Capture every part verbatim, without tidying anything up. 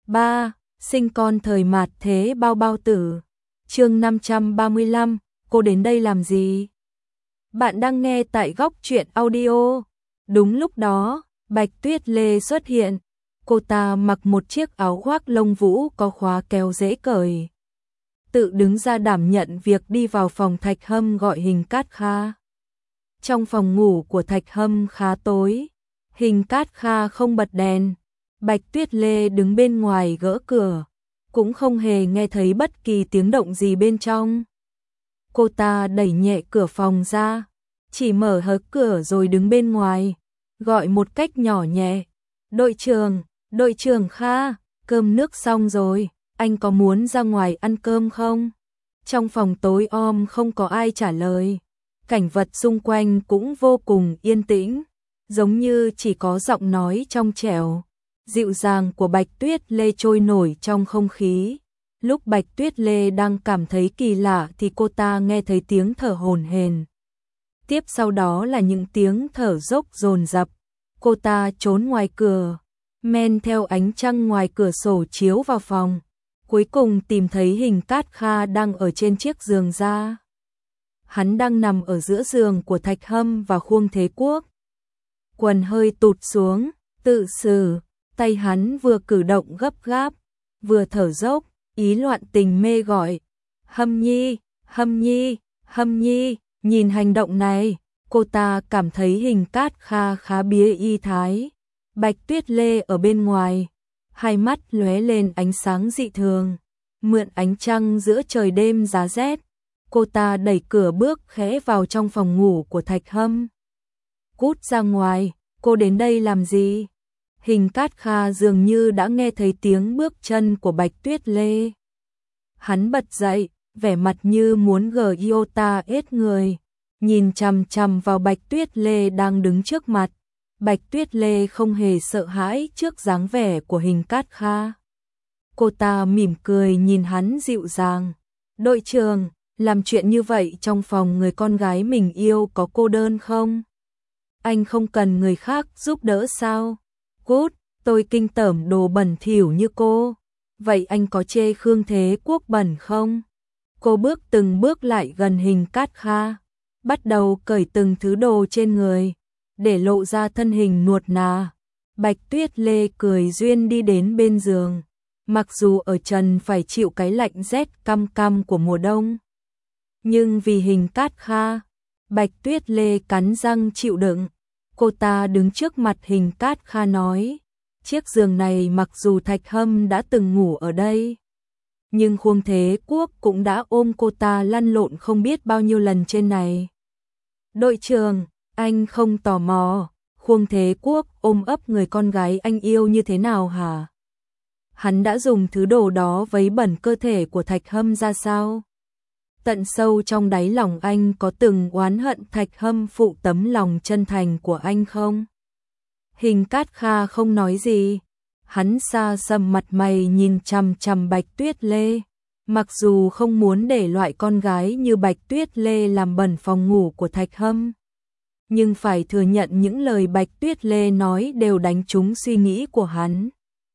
ba. Sinh con thời mạt thế bao bao tử. Chương năm trăm ba mươi lăm, cô đến đây làm gì? Bạn đang nghe tại Góc Truyện Audio. Đúng lúc đó, Bạch Tuyết Lê xuất hiện. Cô ta mặc một chiếc áo khoác lông vũ có khóa kéo dễ cởi. Tự đứng ra đảm nhận việc đi vào phòng Thạch Hâm gọi Hình Cát Kha. Trong phòng ngủ của Thạch Hâm khá tối, Hình Cát Kha không bật đèn. Bạch Tuyết Lê đứng bên ngoài gỡ cửa, cũng không hề nghe thấy bất kỳ tiếng động gì bên trong. Cô ta đẩy nhẹ cửa phòng ra, chỉ mở hớ cửa rồi đứng bên ngoài, gọi một cách nhỏ nhẹ. Đội trưởng, đội trưởng Kha, cơm nước xong rồi, anh có muốn ra ngoài ăn cơm không? Trong phòng tối om không có ai trả lời, cảnh vật xung quanh cũng vô cùng yên tĩnh, giống như chỉ có giọng nói trong trẻo, dịu dàng của Bạch Tuyết Lê trôi nổi trong không khí. Lúc Bạch Tuyết Lê đang cảm thấy kỳ lạ thì cô ta nghe thấy tiếng thở hổn hển. Tiếp sau đó là những tiếng thở dốc dồn dập. Cô ta trốn ngoài cửa, men theo ánh trăng ngoài cửa sổ chiếu vào phòng, cuối cùng tìm thấy Hình Cát Kha đang ở trên chiếc giường da. Hắn đang nằm ở giữa giường của Thạch Hâm và Khuông Thế Quốc. Quần hơi tụt xuống, tự xử, tay hắn vừa cử động gấp gáp, vừa thở dốc, ý loạn tình mê gọi. Hâm Nhi, Hâm Nhi, Hâm Nhi. Nhìn hành động này, cô ta cảm thấy Hình Cát Kha khá bía y thái. Bạch Tuyết Lê ở bên ngoài, hai mắt lóe lên ánh sáng dị thường, mượn ánh trăng giữa trời đêm giá rét. Cô ta đẩy cửa bước khẽ vào trong phòng ngủ của Thạch Hâm. Cút ra ngoài, cô đến đây làm gì? Hình Cát Kha dường như đã nghe thấy tiếng bước chân của Bạch Tuyết Lê. Hắn bật dậy, vẻ mặt như muốn gờ iota ết người, nhìn chằm chằm vào Bạch Tuyết Lê đang đứng trước mặt. Bạch Tuyết Lê không hề sợ hãi trước dáng vẻ của Hình Cát Kha. Cô ta mỉm cười nhìn hắn dịu dàng. Đội trưởng, làm chuyện như vậy trong phòng người con gái mình yêu có cô đơn không? Anh không cần người khác giúp đỡ sao? Cút, tôi kinh tởm đồ bẩn thỉu như cô. Vậy anh có chê Khương Thế Quốc bẩn không? Cô bước từng bước lại gần Hình Cát Kha, bắt đầu cởi từng thứ đồ trên người, để lộ ra thân hình nuột nà. Bạch Tuyết Lê cười duyên đi đến bên giường, mặc dù ở trần phải chịu cái lạnh rét căm căm của mùa đông. Nhưng vì Hình Cát Kha, Bạch Tuyết Lê cắn răng chịu đựng. Cô ta đứng trước mặt Hình Cát Kha nói, chiếc giường này mặc dù Thạch Hâm đã từng ngủ ở đây, nhưng Khuông Thế Quốc cũng đã ôm cô ta lăn lộn không biết bao nhiêu lần trên này. Đội trưởng, anh không tò mò, Khuông Thế Quốc ôm ấp người con gái anh yêu như thế nào hả? Hắn đã dùng thứ đồ đó vấy bẩn cơ thể của Thạch Hâm ra sao? Tận sâu trong đáy lòng anh có từng oán hận Thạch Hâm phụ tấm lòng chân thành của anh không? Hình Cát Kha không nói gì. Hắn xa xăm mặt mày nhìn chằm chằm Bạch Tuyết Lê. Mặc dù không muốn để loại con gái như Bạch Tuyết Lê làm bẩn phòng ngủ của Thạch Hâm, nhưng phải thừa nhận những lời Bạch Tuyết Lê nói đều đánh trúng suy nghĩ của hắn.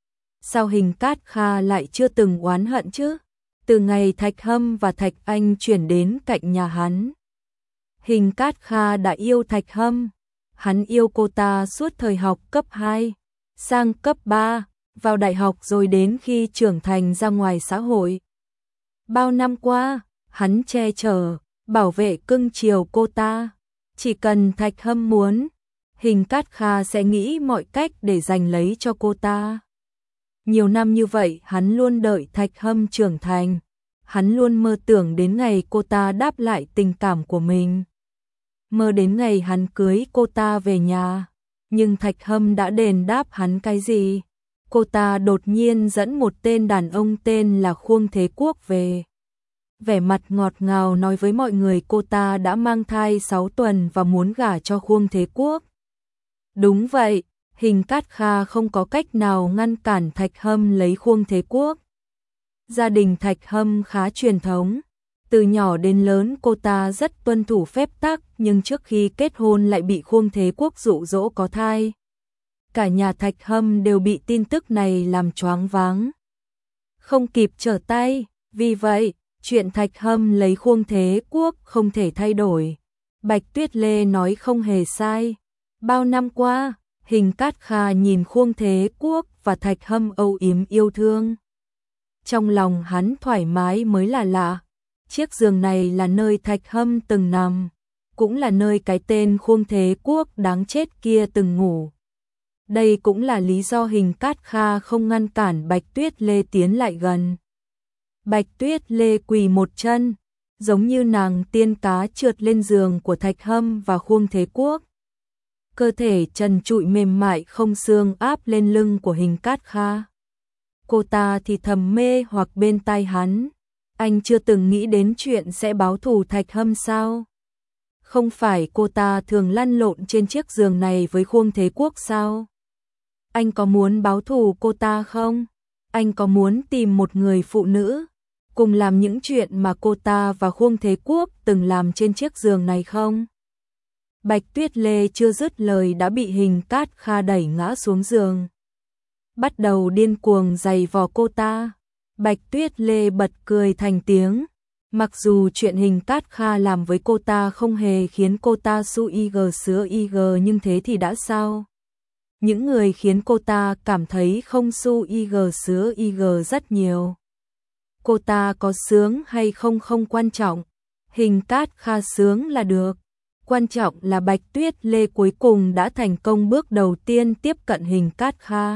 Sao Hình Cát Kha lại chưa từng oán hận chứ? Từ ngày Thạch Hâm và Thạch Anh chuyển đến cạnh nhà hắn, Hình Cát Kha đã yêu Thạch Hâm. Hắn yêu cô ta suốt thời học cấp hai, sang cấp ba, vào đại học rồi đến khi trưởng thành ra ngoài xã hội. Bao năm qua, hắn che chở, bảo vệ cưng chiều cô ta. Chỉ cần Thạch Hâm muốn, Hình Cát Kha sẽ nghĩ mọi cách để giành lấy cho cô ta. Nhiều năm như vậy hắn luôn đợi Thạch Hâm trưởng thành. Hắn luôn mơ tưởng đến ngày cô ta đáp lại tình cảm của mình. Mơ đến ngày hắn cưới cô ta về nhà. Nhưng Thạch Hâm đã đền đáp hắn cái gì? Cô ta đột nhiên dẫn một tên đàn ông tên là Khuông Thế Quốc về. Vẻ mặt ngọt ngào nói với mọi người cô ta đã mang thai sáu tuần và muốn gả cho Khuông Thế Quốc. Đúng vậy, Hình Cát Kha không có cách nào ngăn cản Thạch Hâm lấy Khuông Thế Quốc. Gia đình Thạch Hâm khá truyền thống. Từ nhỏ đến lớn cô ta rất tuân thủ phép tắc, nhưng trước khi kết hôn lại bị Khuông Thế Quốc dụ dỗ có thai. Cả nhà Thạch Hâm đều bị tin tức này làm choáng váng. không kịp trở tay, vì vậy, chuyện Thạch Hâm lấy Khuông Thế Quốc không thể thay đổi. Bạch Tuyết Lê nói không hề sai. Bao năm qua, Hình Cát Kha nhìn Khuông Thế Quốc và Thạch Hâm âu yếm yêu thương. Trong lòng hắn thoải mái mới là lạ. Chiếc giường này là nơi Thạch Hâm từng nằm, cũng là nơi cái tên Khuông Thế Quốc đáng chết kia từng ngủ. Đây cũng là lý do Hình Cát Kha không ngăn cản Bạch Tuyết Lê tiến lại gần. Bạch Tuyết Lê quỳ một chân, giống như nàng tiên cá trượt lên giường của Thạch Hâm và Khuông Thế Quốc. Cơ thể trần trụi mềm mại không xương áp lên lưng của Hình Cát Kha. Cô ta thì thầm mê hoặc bên tai hắn. Anh chưa từng nghĩ đến chuyện sẽ báo thù Thạch Hâm sao? Không phải cô ta thường lăn lộn trên chiếc giường này với Khuông Thế Quốc sao? Anh có muốn báo thù cô ta không? Anh có muốn tìm một người phụ nữ, cùng làm những chuyện mà cô ta và Khuông Thế Quốc từng làm trên chiếc giường này không? Bạch Tuyết Lê chưa dứt lời đã bị Hình Cát Kha đẩy ngã xuống giường. Bắt đầu điên cuồng giày vò cô ta. Bạch Tuyết Lê bật cười thành tiếng. Mặc dù chuyện Hình Cát Kha làm với cô ta không hề khiến cô ta su ig sứa ig, nhưng thế thì đã sao? Những người khiến cô ta cảm thấy không su ig sứa ig rất nhiều. Cô ta có sướng hay không không quan trọng. Hình Cát Kha sướng là được. Quan trọng là Bạch Tuyết Lê cuối cùng đã thành công bước đầu tiên tiếp cận Hình Cát Kha.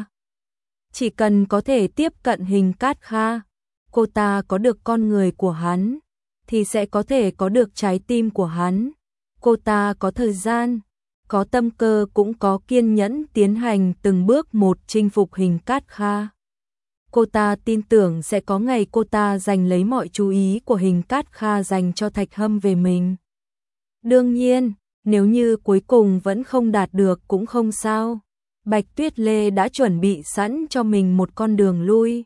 Chỉ cần có thể tiếp cận Hình Cát Kha, cô ta có được con người của hắn, thì sẽ có thể có được trái tim của hắn. Cô ta có thời gian, có tâm cơ, cũng có kiên nhẫn tiến hành từng bước một chinh phục Hình Cát Kha. Cô ta tin tưởng sẽ có ngày cô ta giành lấy mọi chú ý của Hình Cát Kha dành cho Thạch Hâm về mình. Đương nhiên, nếu như cuối cùng vẫn không đạt được cũng không sao. Bạch Tuyết Lê đã chuẩn bị sẵn cho mình một con đường lui.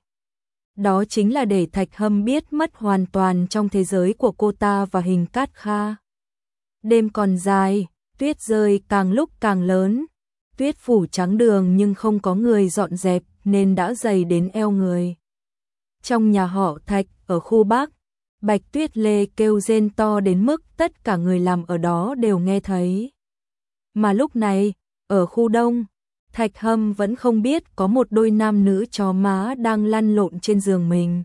Đó chính là để Thạch Hâm biết mất hoàn toàn trong thế giới của cô ta và Hình Cát Kha. Đêm còn dài, tuyết rơi càng lúc càng lớn. Tuyết phủ trắng đường nhưng không có người dọn dẹp nên đã dày đến eo người. Trong nhà họ Thạch ở khu Bắc, Bạch Tuyết Lê kêu rên to đến mức tất cả người làm ở đó đều nghe thấy. Mà lúc này, ở khu Đông, Thạch Hâm vẫn không biết có một đôi nam nữ chó má đang lăn lộn trên giường mình.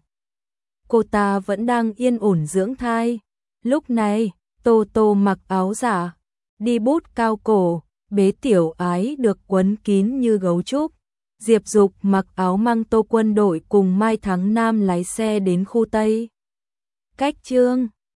Cô ta vẫn đang yên ổn dưỡng thai. Lúc này, Tô Tô mặc áo giả, đi bút cao cổ, bế Tiểu Ái được quấn kín như gấu trúc. Diệp Dục mặc áo măng tô quân đội cùng Mai Thắng Nam lái xe đến khu Tây. Cách Trương,